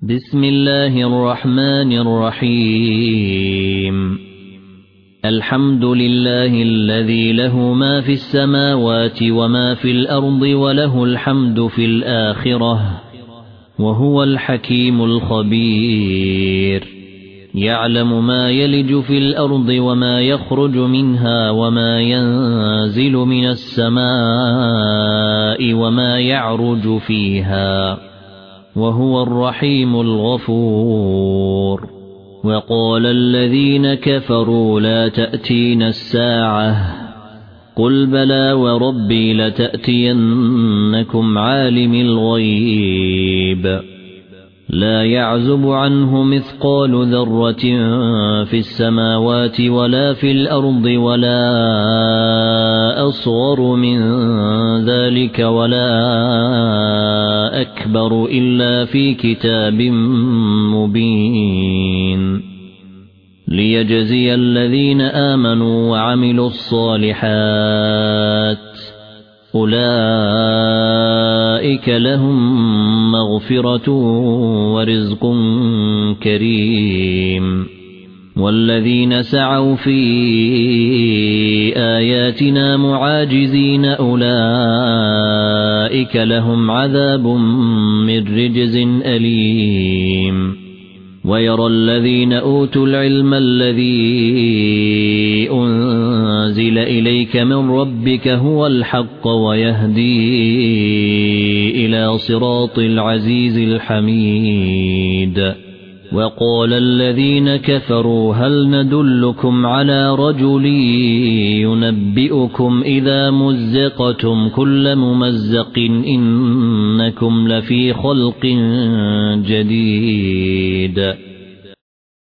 بسم الله الرحمن الرحيم الحمد لله الذي له ما في السماوات وما في الأرض وله الحمد في الآخرة وهو الحكيم الخبير يعلم ما يلج في الأرض وما يخرج منها وما ينزل من السماء وما يعرج فيها وهو الرحيم الغفور وقال الذين كفروا لا تأتينا الساعة قل بلى وربي لتأتينكم عالم الغيب لا يعزب عنه مثقال ذرة في السماوات ولا في الأرض ولا أصغر من ذلك ولا أكبر إلا في كتاب مبين ليجزي الذين آمنوا وعملوا الصالحات أولئك لهم مغفرة ورزق كريم والذين سعوا في آياتنا معاجزين أولئك لهم عذاب من رجز أليم ويرى الذين أوتوا العلم الذي أنزل إليك من ربك هو الحق ويهدي إلى صراط العزيز الحميد وقال الذين كفروا هل ندلكم على رجل ينبئكم إذا مزقتم كل ممزق إنكم لفي خلق جديد